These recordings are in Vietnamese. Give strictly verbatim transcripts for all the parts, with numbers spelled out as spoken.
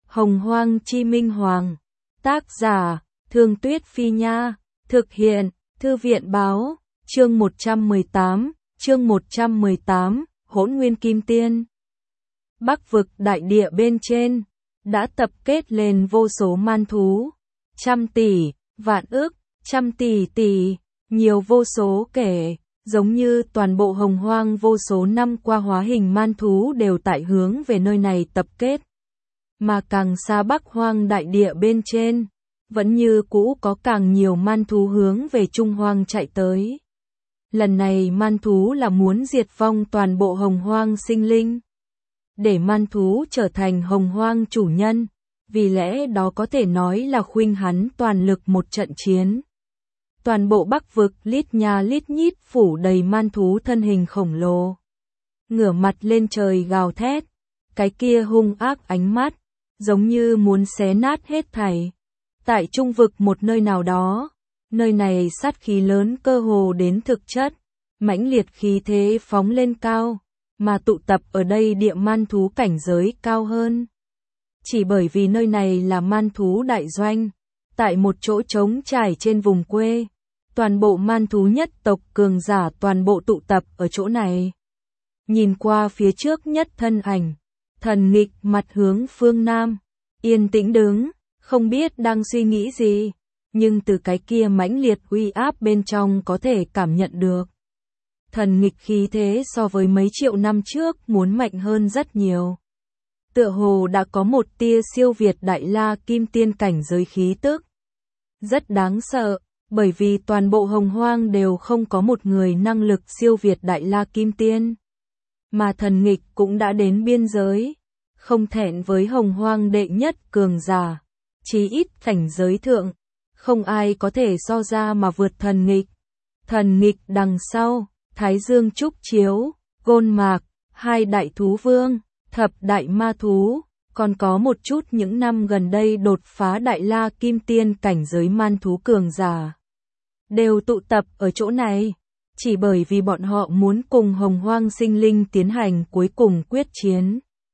Hồng Hoang Chi Minh Hoàng. Tác giả, Thương Tuyết Phi Nha. Thực hiện, Thư viện Báo. Chương một trăm mười tám, chương một trăm mười tám, Hỗn Nguyên Kim Tiên. Bắc vực đại địa bên trên, đã tập kết lên vô số man thú. Trăm tỷ, vạn ức, trăm tỷ tỷ, nhiều vô số kể. Giống như toàn bộ hồng hoang vô số năm qua hóa hình man thú đều tại hướng về nơi này tập kết. Mà càng xa Bắc Hoang đại địa bên trên, vẫn như cũ có càng nhiều man thú hướng về Trung Hoang chạy tới. Lần này man thú là muốn diệt vong toàn bộ hồng hoang sinh linh. Để man thú trở thành hồng hoang chủ nhân, vì lẽ đó có thể nói là khuynh hắn toàn lực một trận chiến. Toàn bộ Bắc vực lít nha lít nhít phủ đầy man thú thân hình khổng lồ. Ngửa mặt lên trời gào thét, cái kia hung ác ánh mắt, giống như muốn xé nát hết thảy. Tại trung vực một nơi nào đó, nơi này sát khí lớn cơ hồ đến thực chất, mãnh liệt khí thế phóng lên cao, mà tụ tập ở đây địa man thú cảnh giới cao hơn. Chỉ bởi vì nơi này là man thú đại doanh, tại một chỗ trống trải trên vùng quê, toàn bộ man thú nhất tộc cường giả toàn bộ tụ tập ở chỗ này. Nhìn qua phía trước nhất thân ảnh, Thần Nghịch mặt hướng phương Nam, yên tĩnh đứng, không biết đang suy nghĩ gì, nhưng từ cái kia mãnh liệt uy áp bên trong có thể cảm nhận được. Thần Nghịch khí thế so với mấy triệu năm trước muốn mạnh hơn rất nhiều. Tựa hồ đã có một tia siêu việt đại la kim tiên cảnh giới khí tức. Rất đáng sợ, bởi vì toàn bộ hồng hoang đều không có một người năng lực siêu việt đại la kim tiên. Mà Thần Nghịch cũng đã đến biên giới, không thẹn với hồng hoang đệ nhất cường giả, chí ít cảnh giới thượng, không ai có thể so ra mà vượt Thần Nghịch. Thần Nghịch đằng sau, Thái Dương Trúc Chiếu, Gôn Mạc, hai đại thú vương, thập đại ma thú, còn có một chút những năm gần đây đột phá đại la kim tiên cảnh giới man thú cường giả. Đều tụ tập ở chỗ này, chỉ bởi vì bọn họ muốn cùng hồng hoang sinh linh tiến hành cuối cùng quyết chiến.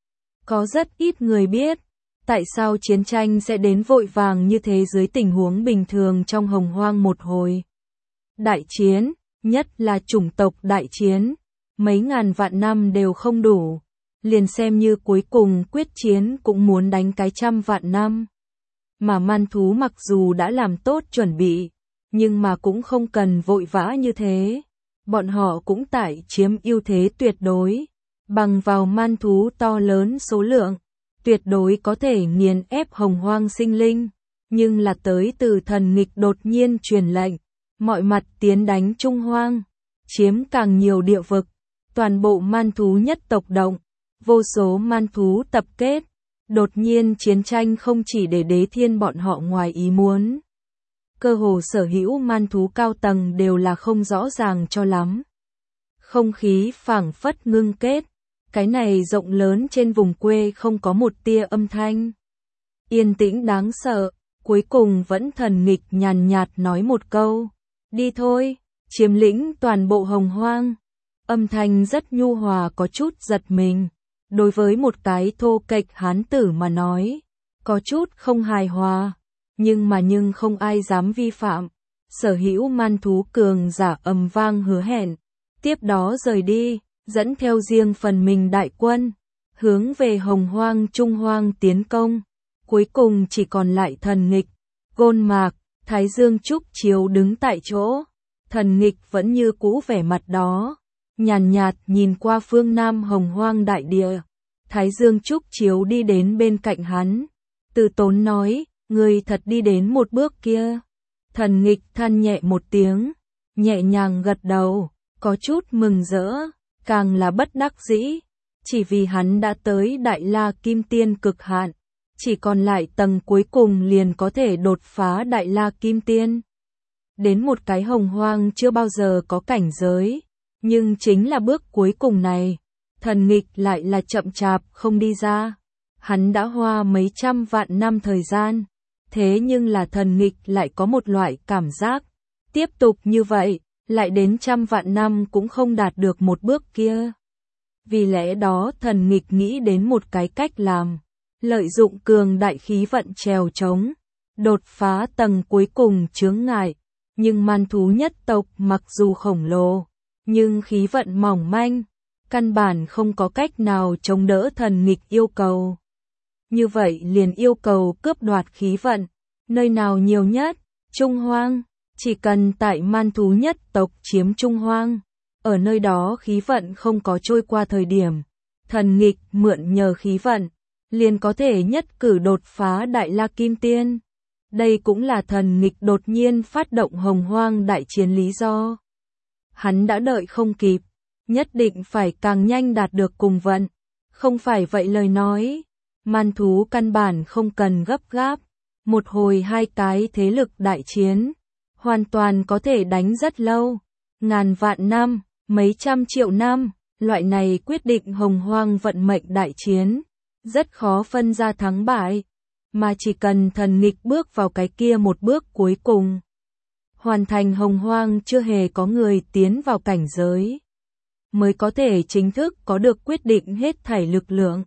Có rất ít người biết, tại sao chiến tranh sẽ đến vội vàng như thế dưới tình huống bình thường trong hồng hoang một hồi. Đại chiến, nhất là chủng tộc đại chiến, mấy ngàn vạn năm đều không đủ, liền xem như cuối cùng quyết chiến cũng muốn đánh cái trăm vạn năm. Mà man thú mặc dù đã làm tốt chuẩn bị, nhưng mà cũng không cần vội vã như thế. Bọn họ cũng tại chiếm ưu thế tuyệt đối, bằng vào man thú to lớn số lượng, tuyệt đối có thể nghiền ép hồng hoang sinh linh. Nhưng là tới từ Thần Nghịch đột nhiên truyền lệnh, mọi mặt tiến đánh Trung Hoang, chiếm càng nhiều địa vực, toàn bộ man thú nhất tộc động, vô số man thú tập kết, đột nhiên chiến tranh không chỉ để Đế Thiên bọn họ ngoài ý muốn. Cơ hồ sở hữu man thú cao tầng đều là không rõ ràng cho lắm. Không khí phảng phất ngưng kết, cái này rộng lớn trên vùng quê không có một tia âm thanh. Yên tĩnh đáng sợ, cuối cùng vẫn Thần Nghịch nhàn nhạt nói một câu, đi thôi, chiếm lĩnh toàn bộ hồng hoang. Âm thanh rất nhu hòa có chút giật mình, đối với một cái thô kệch hán tử mà nói, có chút không hài hòa. Nhưng mà nhưng không ai dám vi phạm. Sở hữu man thú cường giả ầm vang hứa hẹn, tiếp đó rời đi, dẫn theo riêng phần mình đại quân, hướng về hồng hoang Trung Hoang tiến công. Cuối cùng chỉ còn lại Thần Nghịch, Gôn Mạc, Thái Dương Trúc Chiếu đứng tại chỗ. Thần Nghịch vẫn như cũ vẻ mặt đó, nhàn nhạt nhìn qua phương Nam hồng hoang đại địa. Thái Dương Trúc Chiếu đi đến bên cạnh hắn, từ tốn nói, người thật đi đến một bước kia. Thần Nghịch than nhẹ một tiếng, nhẹ nhàng gật đầu, có chút mừng rỡ, càng là bất đắc dĩ, chỉ vì hắn đã tới đại la kim tiên cực hạn, chỉ còn lại tầng cuối cùng liền có thể đột phá đại la kim tiên. Đến một cái hồng hoang chưa bao giờ có cảnh giới, nhưng chính là bước cuối cùng này, Thần Nghịch lại là chậm chạp không đi ra. Hắn đã hoa mấy trăm vạn năm thời gian. Thế nhưng là Thần Nghịch lại có một loại cảm giác, tiếp tục như vậy, lại đến trăm vạn năm cũng không đạt được một bước kia. Vì lẽ đó Thần Nghịch nghĩ đến một cái cách làm, lợi dụng cường đại khí vận trèo trống, đột phá tầng cuối cùng chướng ngại. Nhưng man thú nhất tộc mặc dù khổng lồ, nhưng khí vận mỏng manh, căn bản không có cách nào chống đỡ thần nghịch yêu cầu. Như vậy liền yêu cầu cướp đoạt khí vận, nơi nào nhiều nhất? Trung Hoang, chỉ cần tại man thú nhất tộc chiếm Trung Hoang, ở nơi đó khí vận không có trôi qua thời điểm, thần nghịch mượn nhờ khí vận, liền có thể nhất cử đột phá Đại La Kim Tiên. Đây cũng là thần nghịch đột nhiên phát động Hồng Hoang đại chiến lý do. Hắn đã đợi không kịp, nhất định phải càng nhanh đạt được cùng vận, không phải vậy lời nói, man thú căn bản không cần gấp gáp, một hồi hai cái thế lực đại chiến, hoàn toàn có thể đánh rất lâu, ngàn vạn năm, mấy trăm triệu năm, loại này quyết định Hồng Hoang vận mệnh đại chiến, rất khó phân ra thắng bại, mà chỉ cần thần nghịch bước vào cái kia một bước cuối cùng, hoàn thành Hồng Hoang chưa hề có người tiến vào cảnh giới, mới có thể chính thức có được quyết định hết thảy lực lượng.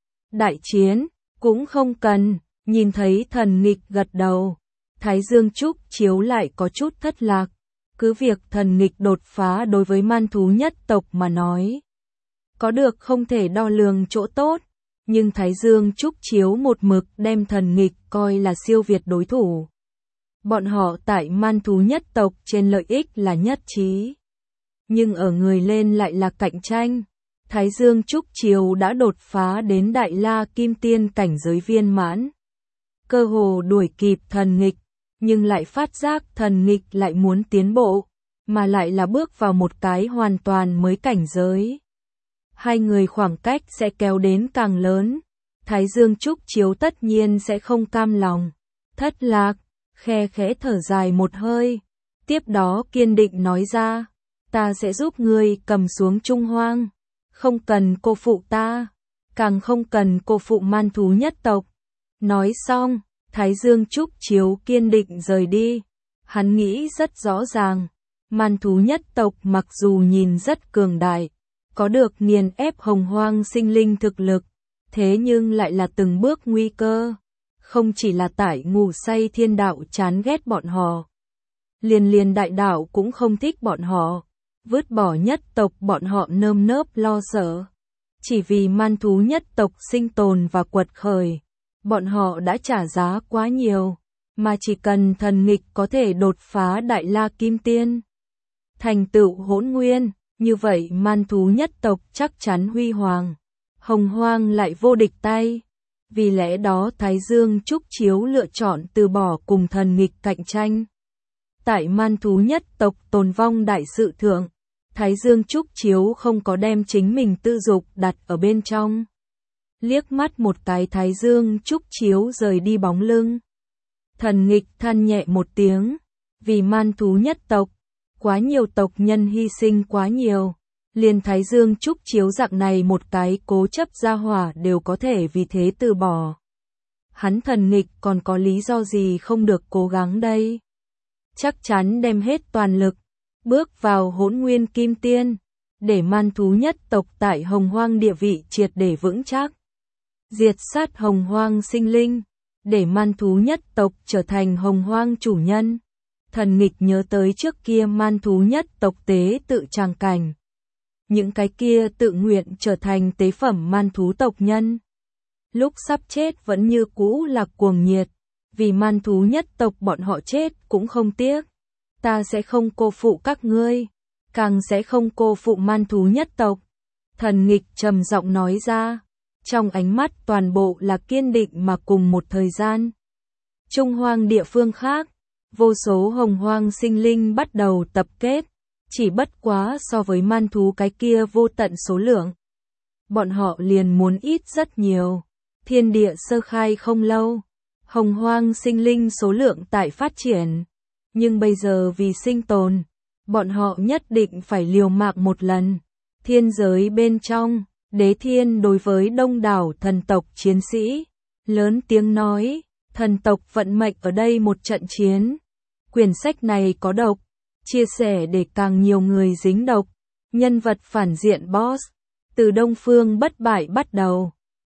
Đại chiến, cũng không cần, nhìn thấy thần nghịch gật đầu, Thái Dương Trúc Chiếu lại có chút thất lạc, cứ việc thần nghịch đột phá đối với man thú nhất tộc mà nói, có được không thể đo lường chỗ tốt, nhưng Thái Dương Trúc Chiếu một mực đem thần nghịch coi là siêu việt đối thủ. Bọn họ tại man thú nhất tộc trên lợi ích là nhất trí, nhưng ở người lên lại là cạnh tranh. Thái Dương Trúc Chiếu đã đột phá đến Đại La Kim Tiên cảnh giới viên mãn, cơ hồ đuổi kịp thần nghịch, nhưng lại phát giác thần nghịch lại muốn tiến bộ, mà lại là bước vào một cái hoàn toàn mới cảnh giới. Hai người khoảng cách sẽ kéo đến càng lớn, Thái Dương Trúc Chiếu tất nhiên sẽ không cam lòng, thất lạc, khe khẽ thở dài một hơi, tiếp đó kiên định nói ra, ta sẽ giúp ngươi cầm xuống Trung Hoang, không cần cô phụ ta, càng không cần cô phụ man thú nhất tộc. Nói xong, Thái Dương Trúc Chiếu kiên định rời đi, hắn nghĩ rất rõ ràng, man thú nhất tộc mặc dù nhìn rất cường đại, có được nghiền ép Hồng Hoang sinh linh thực lực, thế nhưng lại là từng bước nguy cơ, không chỉ là tại ngủ say thiên đạo chán ghét bọn họ, liền liền đại đạo cũng không thích bọn họ, vứt bỏ nhất tộc bọn họ nơm nớp lo sợ. Chỉ vì man thú nhất tộc sinh tồn và quật khởi, bọn họ đã trả giá quá nhiều, mà chỉ cần thần nghịch có thể đột phá Đại La Kim Tiên, thành tựu hỗn nguyên, như vậy man thú nhất tộc chắc chắn huy hoàng, Hồng Hoang lại vô địch tay. Vì lẽ đó Thái Dương Trúc Chiếu lựa chọn từ bỏ cùng thần nghịch cạnh tranh. Tại man thú nhất tộc tồn vong đại sự thượng, Thái Dương Trúc Chiếu không có đem chính mình tư dục đặt ở bên trong. Liếc mắt một cái Thái Dương Trúc Chiếu rời đi bóng lưng. Thần nghịch than nhẹ một tiếng, vì man thú nhất tộc, quá nhiều tộc nhân hy sinh quá nhiều, liền Thái Dương Trúc Chiếu dạng này một cái cố chấp gia hỏa đều có thể vì thế từ bỏ. Hắn thần nghịch còn có lý do gì không được cố gắng đây? Chắc chắn đem hết toàn lực, bước vào hỗn nguyên kim tiên, để man thú nhất tộc tại Hồng Hoang địa vị triệt để vững chắc. Diệt sát Hồng Hoang sinh linh, để man thú nhất tộc trở thành Hồng Hoang chủ nhân. Thần nghịch nhớ tới trước kia man thú nhất tộc tế tự tràng cảnh. Những cái kia tự nguyện trở thành tế phẩm man thú tộc nhân. Lúc sắp chết vẫn như cũ là cuồng nhiệt, vì man thú nhất tộc bọn họ chết cũng không tiếc. Ta sẽ không cô phụ các ngươi, càng sẽ không cô phụ man thú nhất tộc. Thần nghịch trầm giọng nói ra, trong ánh mắt toàn bộ là kiên định mà cùng một thời gian. Trung Hoang địa phương khác, vô số Hồng Hoang sinh linh bắt đầu tập kết, chỉ bất quá so với man thú cái kia vô tận số lượng. Bọn họ liền muốn ít rất nhiều. Thiên địa sơ khai không lâu, Hồng Hoang sinh linh số lượng tại phát triển. Nhưng bây giờ vì sinh tồn, bọn họ nhất định phải liều mạng một lần. Thiên giới bên trong, Đế Thiên đối với đông đảo thần tộc chiến sĩ, lớn tiếng nói, thần tộc vận mệnh ở đây một trận chiến. Quyển sách này có độc, chia sẻ để càng nhiều người dính độc. Nhân vật phản diện boss, từ Đông Phương bất bại bắt đầu.